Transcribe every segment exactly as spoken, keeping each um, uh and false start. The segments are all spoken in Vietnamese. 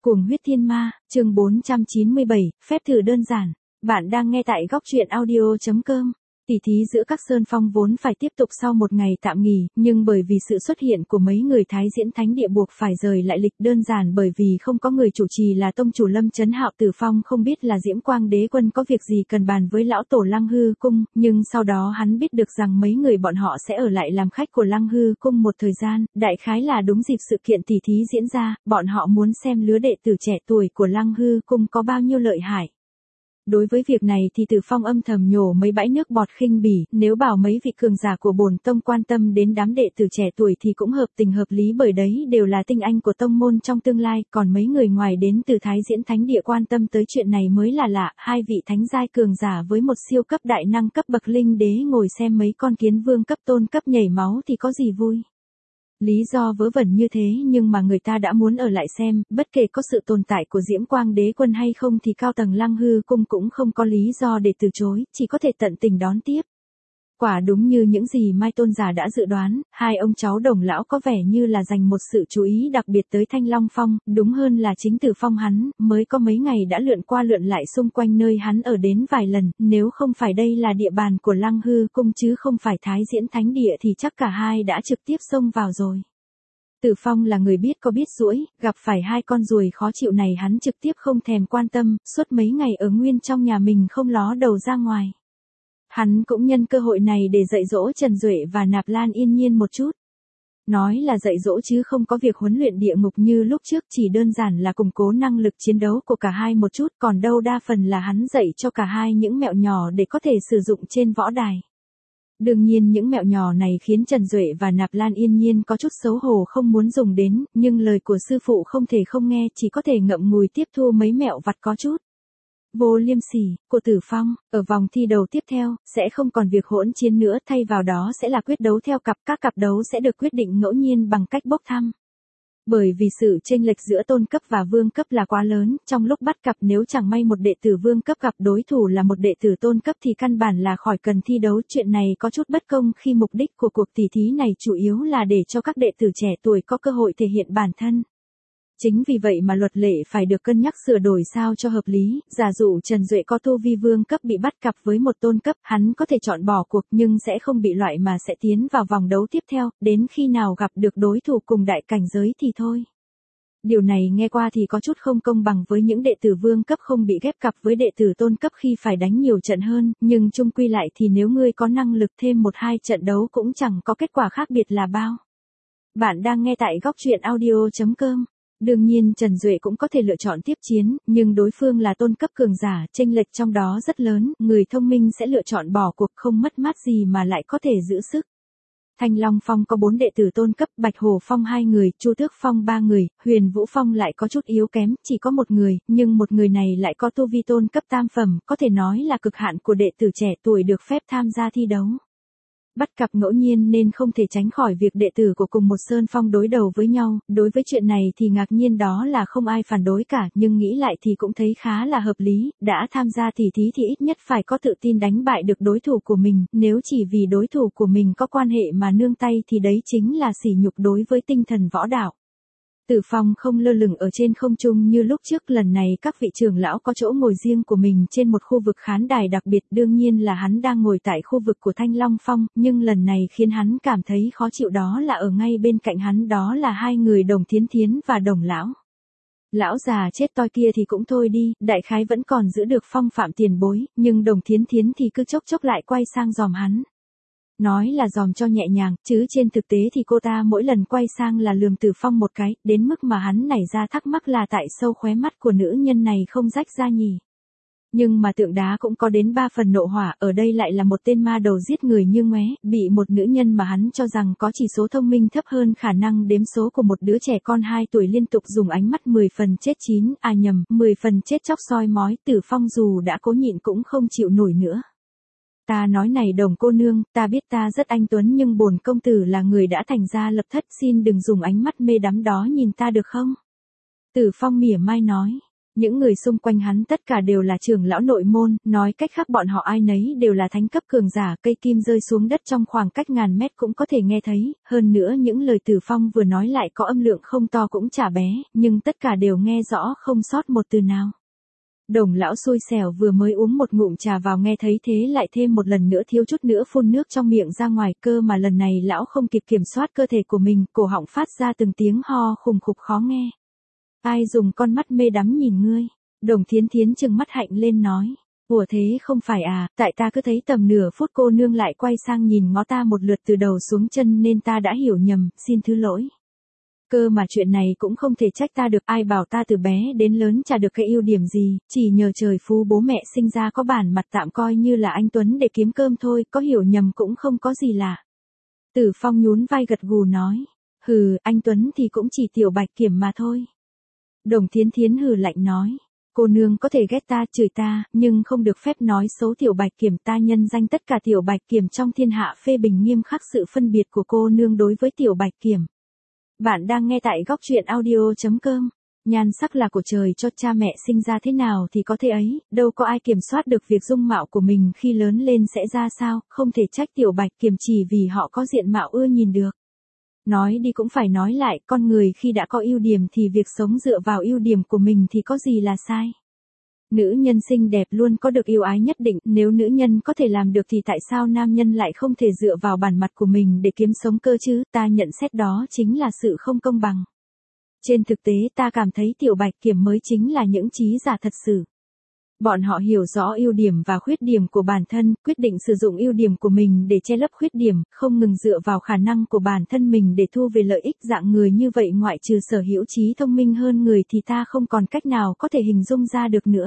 Cuồng huyết thiên ma, chương bốn trăm chín mươi bảy, phép thử đơn giản. Bạn đang nghe tại góc truyện audio chấm com. Tỉ thí giữa các sơn phong vốn phải tiếp tục sau một ngày tạm nghỉ, nhưng bởi vì sự xuất hiện của mấy người Thái Diễn Thánh Địa buộc phải rời lại lịch, đơn giản bởi vì không có người chủ trì là tông chủ Lâm Chấn Hạo. Tử Phong không biết là Diễm Quang Đế Quân có việc gì cần bàn với lão tổ Lăng Hư Cung, nhưng sau đó hắn biết được rằng mấy người bọn họ sẽ ở lại làm khách của Lăng Hư Cung một thời gian, đại khái là đúng dịp sự kiện tỉ thí diễn ra, bọn họ muốn xem lứa đệ tử trẻ tuổi của Lăng Hư Cung có bao nhiêu lợi hại. Đối với việc này thì Tử Phong âm thầm nhổ mấy bãi nước bọt khinh bỉ, nếu bảo mấy vị cường giả của bổn tông quan tâm đến đám đệ tử trẻ tuổi thì cũng hợp tình hợp lý, bởi đấy đều là tinh anh của tông môn trong tương lai, còn mấy người ngoài đến từ Thái Diễn Thánh Địa quan tâm tới chuyện này mới là lạ. Hai vị thánh giai cường giả với một siêu cấp đại năng cấp bậc linh đế ngồi xem mấy con kiến vương cấp tôn cấp nhảy máu thì có gì vui. Lý do vớ vẩn như thế nhưng mà người ta đã muốn ở lại xem, bất kể có sự tồn tại của Diễm Quang Đế Quân hay không thì cao tầng Lăng Hư Cung cũng không có lý do để từ chối, chỉ có thể tận tình đón tiếp. Quả đúng như những gì Mai Tôn giả đã dự đoán, hai ông cháu Đồng lão có vẻ như là dành một sự chú ý đặc biệt tới Thanh Long Phong, đúng hơn là chính Tử Phong hắn, mới có mấy ngày đã lượn qua lượn lại xung quanh nơi hắn ở đến vài lần, nếu không phải đây là địa bàn của Lăng Hư Cung chứ không phải Thái Diễn Thánh Địa thì chắc cả hai đã trực tiếp xông vào rồi. Tử Phong là người biết có biết duỗi, gặp phải hai con ruồi khó chịu này hắn trực tiếp không thèm quan tâm, suốt mấy ngày ở nguyên trong nhà mình không ló đầu ra ngoài. Hắn cũng nhân cơ hội này để dạy dỗ Trần Duệ và Nạp Lan Yên Nhiên một chút. Nói là dạy dỗ chứ không có việc huấn luyện địa ngục như lúc trước, chỉ đơn giản là củng cố năng lực chiến đấu của cả hai một chút, còn đâu đa phần là hắn dạy cho cả hai những mẹo nhỏ để có thể sử dụng trên võ đài. Đương nhiên những mẹo nhỏ này khiến Trần Duệ và Nạp Lan Yên Nhiên có chút xấu hổ không muốn dùng đến, nhưng lời của sư phụ không thể không nghe, chỉ có thể ngậm ngùi tiếp thu mấy mẹo vặt có chút vô liêm sỉ của Tử Phong. Ở vòng thi đầu tiếp theo, sẽ không còn việc hỗn chiến nữa, thay vào đó sẽ là quyết đấu theo cặp, các cặp đấu sẽ được quyết định ngẫu nhiên bằng cách bốc thăm. Bởi vì sự chênh lệch giữa tôn cấp và vương cấp là quá lớn, trong lúc bắt cặp nếu chẳng may một đệ tử vương cấp gặp đối thủ là một đệ tử tôn cấp thì căn bản là khỏi cần thi đấu. Chuyện này có chút bất công khi mục đích của cuộc tỉ thí này chủ yếu là để cho các đệ tử trẻ tuổi có cơ hội thể hiện bản thân. Chính vì vậy mà luật lệ phải được cân nhắc sửa đổi sao cho hợp lý, giả dụ Trần Duệ có tu vi vương cấp bị bắt cặp với một tôn cấp, hắn có thể chọn bỏ cuộc nhưng sẽ không bị loại mà sẽ tiến vào vòng đấu tiếp theo, đến khi nào gặp được đối thủ cùng đại cảnh giới thì thôi. Điều này nghe qua thì có chút không công bằng với những đệ tử vương cấp không bị ghép cặp với đệ tử tôn cấp khi phải đánh nhiều trận hơn, nhưng chung quy lại thì nếu ngươi có năng lực thêm một hai trận đấu cũng chẳng có kết quả khác biệt là bao. Bạn đang nghe tại góc truyện audio chấm com. Đương nhiên Trần Duệ cũng có thể lựa chọn tiếp chiến, nhưng đối phương là tôn cấp cường giả, chênh lệch trong đó rất lớn, người thông minh sẽ lựa chọn bỏ cuộc không mất mát gì mà lại có thể giữ sức. Thanh Long Phong có bốn đệ tử tôn cấp, Bạch Hổ Phong hai người, Chu Tước Phong ba người, Huyền Vũ Phong lại có chút yếu kém, chỉ có một người, nhưng một người này lại có tu vi tôn cấp tam phẩm, có thể nói là cực hạn của đệ tử trẻ tuổi được phép tham gia thi đấu. Bắt cặp ngẫu nhiên nên không thể tránh khỏi việc đệ tử của cùng một sơn phong đối đầu với nhau, đối với chuyện này thì ngạc nhiên đó là không ai phản đối cả, nhưng nghĩ lại thì cũng thấy khá là hợp lý, đã tham gia tỉ thí thì ít nhất phải có tự tin đánh bại được đối thủ của mình, nếu chỉ vì đối thủ của mình có quan hệ mà nương tay thì đấy chính là sỉ nhục đối với tinh thần võ đạo. Tử Phong không lơ lửng ở trên không trung như lúc trước, lần này các vị trưởng lão có chỗ ngồi riêng của mình trên một khu vực khán đài đặc biệt, đương nhiên là hắn đang ngồi tại khu vực của Thanh Long Phong, nhưng lần này khiến hắn cảm thấy khó chịu đó là ở ngay bên cạnh hắn đó là hai người Đồng Thiến Thiến và Đồng lão. Lão già chết toi kia thì cũng thôi đi, đại khái vẫn còn giữ được phong phạm tiền bối, nhưng Đồng Thiến Thiến thì cứ chốc chốc lại quay sang dòm hắn. Nói là dòm cho nhẹ nhàng, chứ trên thực tế thì cô ta mỗi lần quay sang là lườm Tử Phong một cái, đến mức mà hắn nảy ra thắc mắc là tại sâu khóe mắt của nữ nhân này không rách ra nhỉ. Nhưng mà tượng đá cũng có đến ba phần nộ hỏa, ở đây lại là một tên ma đầu giết người như ngoé, bị một nữ nhân mà hắn cho rằng có chỉ số thông minh thấp hơn khả năng đếm số của một đứa trẻ con hai tuổi liên tục dùng ánh mắt mười phần chết chín, à nhầm, mười phần chết chóc soi mói. Tử Phong dù đã cố nhịn cũng không chịu nổi nữa. Ta nói này Đồng cô nương, ta biết ta rất anh tuấn nhưng bổn công tử là người đã thành gia lập thất, xin đừng dùng ánh mắt mê đắm đó nhìn ta được không? Tử Phong mỉa mai nói. Những người xung quanh hắn tất cả đều là trưởng lão nội môn, nói cách khác bọn họ ai nấy đều là thánh cấp cường giả, cây kim rơi xuống đất trong khoảng cách ngàn mét cũng có thể nghe thấy, hơn nữa những lời Tử Phong vừa nói lại có âm lượng không to cũng chả bé, nhưng tất cả đều nghe rõ không sót một từ nào. Đồng lão xui xẻo vừa mới uống một ngụm trà vào nghe thấy thế lại thêm một lần nữa thiếu chút nữa phun nước trong miệng ra ngoài, cơ mà lần này lão không kịp kiểm soát cơ thể của mình, cổ họng phát ra từng tiếng ho khùng khục khó nghe. Ai dùng con mắt mê đắm nhìn ngươi? Đồng Thiến Thiến trừng mắt hạnh lên nói. Ủa thế không phải à, tại ta cứ thấy tầm nửa phút cô nương lại quay sang nhìn ngó ta một lượt từ đầu xuống chân nên ta đã hiểu nhầm, xin thứ lỗi. Cơ mà chuyện này cũng không thể trách ta được, ai bảo ta từ bé đến lớn chả được cái ưu điểm gì, chỉ nhờ trời phú bố mẹ sinh ra có bản mặt tạm coi như là anh Tuấn để kiếm cơm thôi, có hiểu nhầm cũng không có gì lạ. Tử Phong nhún vai gật gù nói, hừ, anh Tuấn thì cũng chỉ tiểu bạch kiểm mà thôi. Đồng Thiến Thiến hừ lạnh nói, cô nương có thể ghét ta chửi ta, nhưng không được phép nói xấu tiểu bạch kiểm, ta nhân danh tất cả tiểu bạch kiểm trong thiên hạ phê bình nghiêm khắc sự phân biệt của cô nương đối với tiểu bạch kiểm. Bạn đang nghe tại góc truyện audio chấm com. Nhan sắc là của trời cho, cha mẹ sinh ra thế nào thì có thế ấy, đâu có ai kiểm soát được việc dung mạo của mình khi lớn lên sẽ ra sao, không thể trách tiểu bạch kiểm chỉ vì họ có diện mạo ưa nhìn được. Nói đi cũng phải nói lại, con người khi đã có ưu điểm thì việc sống dựa vào ưu điểm của mình thì có gì là sai. Nữ nhân xinh đẹp luôn có được yêu ái nhất định, nếu nữ nhân có thể làm được thì tại sao nam nhân lại không thể dựa vào bản mặt của mình để kiếm sống cơ chứ, ta nhận xét đó chính là sự không công bằng. Trên thực tế ta cảm thấy tiểu bạch kiểm mới chính là những trí giả thật sự. Bọn họ hiểu rõ ưu điểm và khuyết điểm của bản thân, quyết định sử dụng ưu điểm của mình để che lấp khuyết điểm, không ngừng dựa vào khả năng của bản thân mình để thu về lợi ích. Dạng người như vậy ngoại trừ sở hữu trí thông minh hơn người thì ta không còn cách nào có thể hình dung ra được nữa.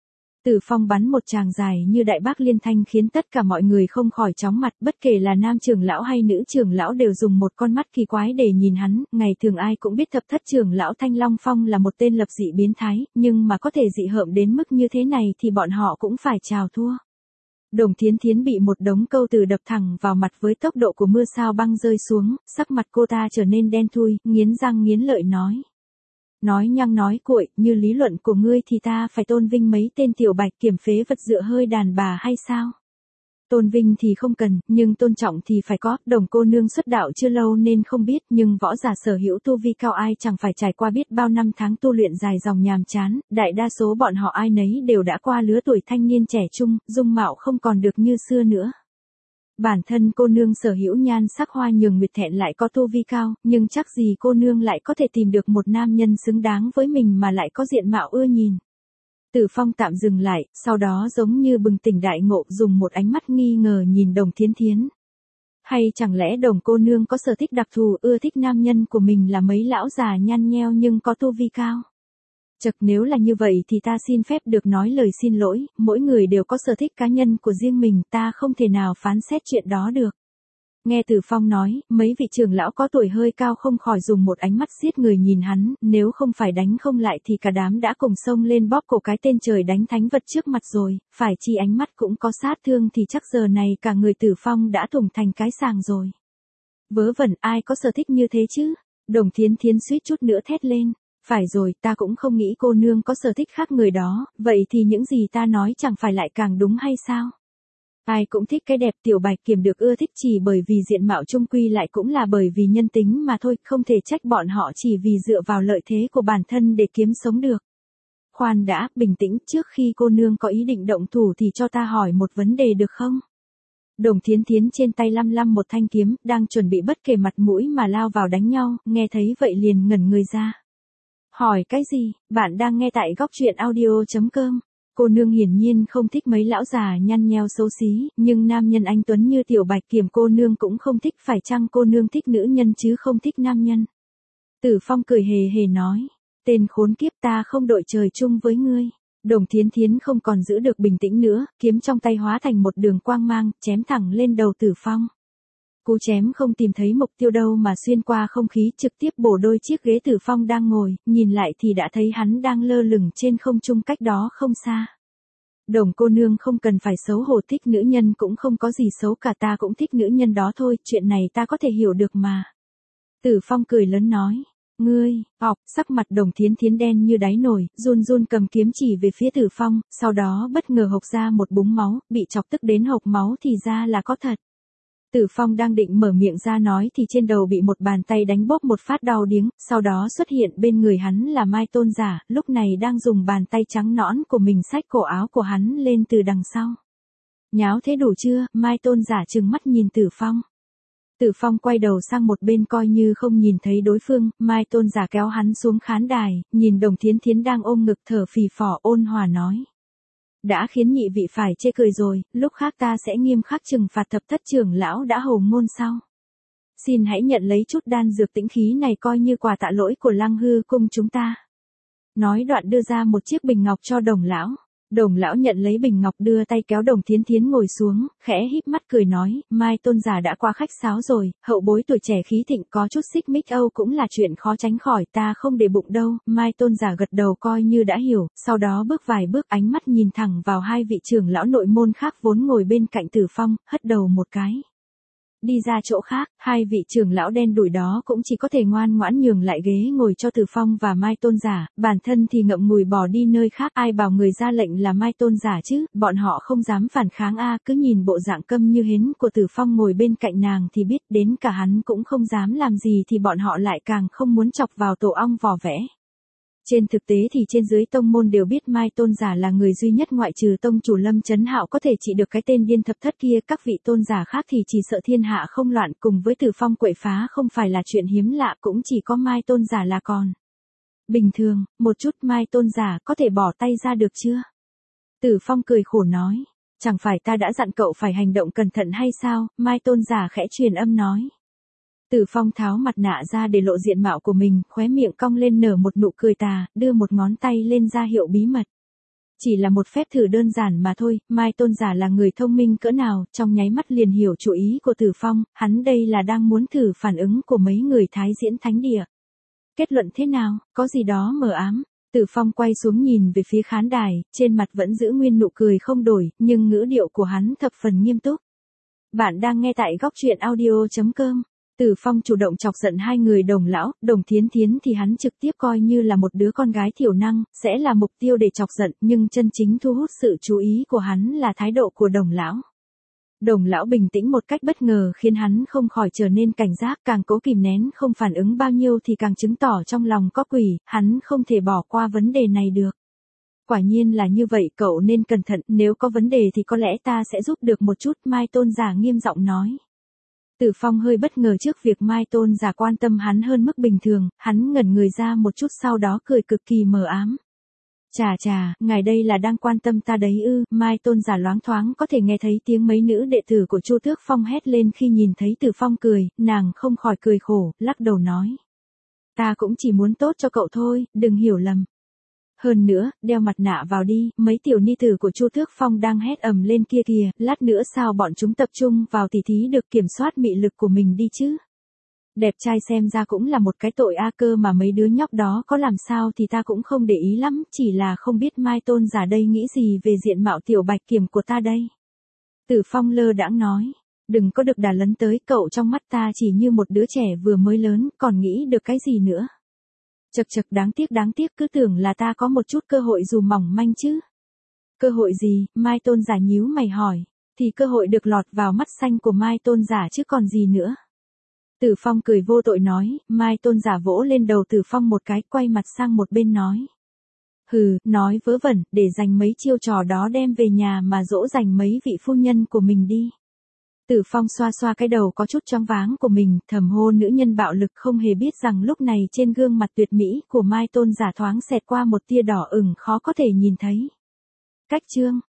Tử Phong bắn một tràng dài như đại bác liên thanh khiến tất cả mọi người không khỏi chóng mặt, bất kể là nam trưởng lão hay nữ trưởng lão đều dùng một con mắt kỳ quái để nhìn hắn. Ngày thường ai cũng biết thập thất trưởng lão Thanh Long Phong là một tên lập dị biến thái, nhưng mà có thể dị hợm đến mức như thế này thì bọn họ cũng phải chào thua. Đồng Thiến Thiến bị một đống câu từ đập thẳng vào mặt với tốc độ của mưa sao băng rơi xuống, sắc mặt cô ta trở nên đen thui, nghiến răng nghiến lợi nói. Nói nhăng nói cuội, như lý luận của ngươi thì ta phải tôn vinh mấy tên tiểu bạch kiểm phế vật dựa hơi đàn bà hay sao? Tôn vinh thì không cần, nhưng tôn trọng thì phải có. Đồng cô nương xuất đạo chưa lâu nên không biết, nhưng võ giả sở hữu tu vi cao ai chẳng phải trải qua biết bao năm tháng tu luyện dài dòng nhàm chán, đại đa số bọn họ ai nấy đều đã qua lứa tuổi thanh niên trẻ trung, dung mạo không còn được như xưa nữa. Bản thân cô nương sở hữu nhan sắc hoa nhường nguyệt thẹn lại có tu vi cao, nhưng chắc gì cô nương lại có thể tìm được một nam nhân xứng đáng với mình mà lại có diện mạo ưa nhìn. Tử Phong tạm dừng lại, sau đó giống như bừng tỉnh đại ngộ dùng một ánh mắt nghi ngờ nhìn Đồng Thiến Thiến. Hay chẳng lẽ Đồng cô nương có sở thích đặc thù ưa thích nam nhân của mình là mấy lão già nhăn nheo nhưng có tu vi cao? Chật, nếu là như vậy thì ta xin phép được nói lời xin lỗi, mỗi người đều có sở thích cá nhân của riêng mình, ta không thể nào phán xét chuyện đó được. Nghe Tử Phong nói, mấy vị trưởng lão có tuổi hơi cao không khỏi dùng một ánh mắt giết người nhìn hắn, nếu không phải đánh không lại thì cả đám đã cùng xông lên bóp cổ cái tên trời đánh thánh vật trước mặt rồi, phải chi ánh mắt cũng có sát thương thì chắc giờ này cả người Tử Phong đã thủng thành cái sàng rồi. Vớ vẩn, ai có sở thích như thế chứ? Đồng Thiến Thiến suýt chút nữa thét lên. Phải rồi, ta cũng không nghĩ cô nương có sở thích khác người đó, vậy thì những gì ta nói chẳng phải lại càng đúng hay sao? Ai cũng thích cái đẹp, tiểu bạch kiểm được ưa thích chỉ bởi vì diện mạo chung quy lại cũng là bởi vì nhân tính mà thôi, không thể trách bọn họ chỉ vì dựa vào lợi thế của bản thân để kiếm sống được. Khoan đã, bình tĩnh, trước khi cô nương có ý định động thủ thì cho ta hỏi một vấn đề được không? Đồng Thiến Thiến trên tay lăm lăm một thanh kiếm, đang chuẩn bị bất kể mặt mũi mà lao vào đánh nhau, nghe thấy vậy liền ngẩn người ra. Hỏi cái gì? Bạn đang nghe tại góc truyện audio chấm com. Cô nương hiển nhiên không thích mấy lão già nhăn nheo xấu xí, nhưng nam nhân anh tuấn như tiểu bạch kiểm cô nương cũng không thích, phải chăng cô nương thích nữ nhân chứ không thích nam nhân? Tử Phong cười hề hề nói, tên khốn kiếp, ta không đội trời chung với ngươi. Đồng Thiến Thiến không còn giữ được bình tĩnh nữa, kiếm trong tay hóa thành một đường quang mang, chém thẳng lên đầu Tử Phong. Cú chém không tìm thấy mục tiêu đâu mà xuyên qua không khí trực tiếp bổ đôi chiếc ghế Tử Phong đang ngồi, nhìn lại thì đã thấy hắn đang lơ lửng trên không trung cách đó không xa. Đồng cô nương không cần phải xấu hổ, thích nữ nhân cũng không có gì xấu cả, ta cũng thích nữ nhân đó thôi, chuyện này ta có thể hiểu được mà. Tử Phong cười lớn nói, Ngươi, ọc, sắc mặt Đồng Thiến Thiến đen như đáy nồi, run run cầm kiếm chỉ về phía Tử Phong, sau đó bất ngờ hộc ra một búng máu, bị chọc tức đến hộc máu thì ra là có thật. Tử Phong đang định mở miệng ra nói thì trên đầu bị một bàn tay đánh bóp một phát đau điếng, sau đó xuất hiện bên người hắn là Mai Tôn Giả, lúc này đang dùng bàn tay trắng nõn của mình xách cổ áo của hắn lên từ đằng sau. Nháo thế đủ chưa? Mai Tôn Giả trừng mắt nhìn Tử Phong. Tử Phong quay đầu sang một bên coi như không nhìn thấy đối phương, Mai Tôn Giả kéo hắn xuống khán đài, nhìn Đồng Thiến Thiến đang ôm ngực thở phì phò ôn hòa nói. Đã khiến nhị vị phải chê cười rồi, lúc khác ta sẽ nghiêm khắc trừng phạt thập thất trưởng lão đã hồ ngôn sau. Xin hãy nhận lấy chút đan dược tĩnh khí này coi như quà tạ lỗi của Lăng Hư cung chúng ta. Nói đoạn đưa ra một chiếc bình ngọc cho Đồng lão. Đồng lão nhận lấy bình ngọc đưa tay kéo Đồng Thiến Thiến ngồi xuống, khẽ híp mắt cười nói, Mai Tôn Giả đã qua khách sáo rồi, hậu bối tuổi trẻ khí thịnh có chút xích mích âu cũng là chuyện khó tránh khỏi, ta không để bụng đâu. Mai Tôn Giả gật đầu coi như đã hiểu, sau đó bước vài bước ánh mắt nhìn thẳng vào hai vị trưởng lão nội môn khác vốn ngồi bên cạnh Tử Phong, hất đầu một cái. Đi ra chỗ khác, hai vị trưởng lão đen đủi đó cũng chỉ có thể ngoan ngoãn nhường lại ghế ngồi cho Tử Phong và Mai Tôn Giả, bản thân thì ngậm ngùi bỏ đi nơi khác, ai bảo người ra lệnh là Mai Tôn Giả chứ, bọn họ không dám phản kháng a, cứ nhìn bộ dạng câm như hến của Tử Phong ngồi bên cạnh nàng thì biết đến cả hắn cũng không dám làm gì thì bọn họ lại càng không muốn chọc vào tổ ong vò vẽ. Trên thực tế thì trên dưới tông môn đều biết Mai Tôn Giả là người duy nhất ngoại trừ tông chủ Lâm Chấn Hạo có thể trị được cái tên điên thập thất kia, các vị tôn giả khác thì chỉ sợ thiên hạ không loạn, cùng với Tử Phong quậy phá không phải là chuyện hiếm lạ, cũng chỉ có Mai Tôn Giả là còn bình thường. Một chút Mai Tôn Giả có thể bỏ tay ra được chưa? Tử Phong cười khổ nói, chẳng phải ta đã dặn cậu phải hành động cẩn thận hay sao? Mai Tôn Giả khẽ truyền âm nói. Tử Phong tháo mặt nạ ra để lộ diện mạo của mình, khóe miệng cong lên nở một nụ cười tà, đưa một ngón tay lên ra hiệu bí mật. Chỉ là một phép thử đơn giản mà thôi, Mai Tôn Giả là người thông minh cỡ nào, trong nháy mắt liền hiểu chủ ý của Tử Phong, hắn đây là đang muốn thử phản ứng của mấy người Thái Diễn Thánh Địa. Kết luận thế nào, có gì đó mờ ám. Tử Phong quay xuống nhìn về phía khán đài, trên mặt vẫn giữ nguyên nụ cười không đổi, nhưng ngữ điệu của hắn thập phần nghiêm túc. Bạn đang nghe tại góc truyện audio chấm com. Tử Phong chủ động chọc giận hai người Đồng lão, Đồng Thiến Thiến thì hắn trực tiếp coi như là một đứa con gái thiểu năng, sẽ là mục tiêu để chọc giận, nhưng chân chính thu hút sự chú ý của hắn là thái độ của Đồng lão. Đồng lão bình tĩnh một cách bất ngờ khiến hắn không khỏi trở nên cảnh giác, càng cố kìm nén không phản ứng bao nhiêu thì càng chứng tỏ trong lòng có quỷ, hắn không thể bỏ qua vấn đề này được. Quả nhiên là như vậy, cậu nên cẩn thận, nếu có vấn đề thì có lẽ ta sẽ giúp được một chút, Mai Tôn Giả nghiêm giọng nói. Tử Phong hơi bất ngờ trước việc Mai Tôn Giả quan tâm hắn hơn mức bình thường, hắn ngẩn người ra một chút sau đó cười cực kỳ mờ ám. Chà chà, ngài đây là đang quan tâm ta đấy ư? Mai Tôn Giả loáng thoáng có thể nghe thấy tiếng mấy nữ đệ tử của Chu Tước Phong hét lên khi nhìn thấy Tử Phong cười, nàng không khỏi cười khổ, lắc đầu nói. Ta cũng chỉ muốn tốt cho cậu thôi, đừng hiểu lầm. Hơn nữa, đeo mặt nạ vào đi, mấy tiểu ni tử của Chu Tước Phong đang hét ầm lên kia kìa, lát nữa sao bọn chúng tập trung vào tỉ thí được kiểm soát mị lực của mình đi chứ. Đẹp trai xem ra cũng là một cái tội a cơ mà mấy đứa nhóc đó có làm sao thì ta cũng không để ý lắm, chỉ là không biết Mai Tôn Giả đây nghĩ gì về diện mạo tiểu bạch kiểm của ta đây. Tử Phong lơ đãng nói, đừng có được đà lấn tới, cậu trong mắt ta chỉ như một đứa trẻ vừa mới lớn, còn nghĩ được cái gì nữa. Chật chật, đáng tiếc đáng tiếc, cứ tưởng là ta có một chút cơ hội dù mỏng manh chứ. Cơ hội gì? Mai Tôn Giả nhíu mày hỏi. Thì cơ hội được lọt vào mắt xanh của Mai Tôn Giả chứ còn gì nữa. Tử Phong cười vô tội nói, Mai Tôn Giả vỗ lên đầu Tử Phong một cái, quay mặt sang một bên nói. Hừ, nói vớ vẩn, để dành mấy chiêu trò đó đem về nhà mà dỗ dành mấy vị phu nhân của mình đi. Tử Phong xoa xoa cái đầu có chút choáng váng của mình, thầm hô nữ nhân bạo lực, không hề biết rằng lúc này trên gương mặt tuyệt mỹ của Mai Tôn Giả thoáng xẹt qua một tia đỏ ửng khó có thể nhìn thấy. Cách chương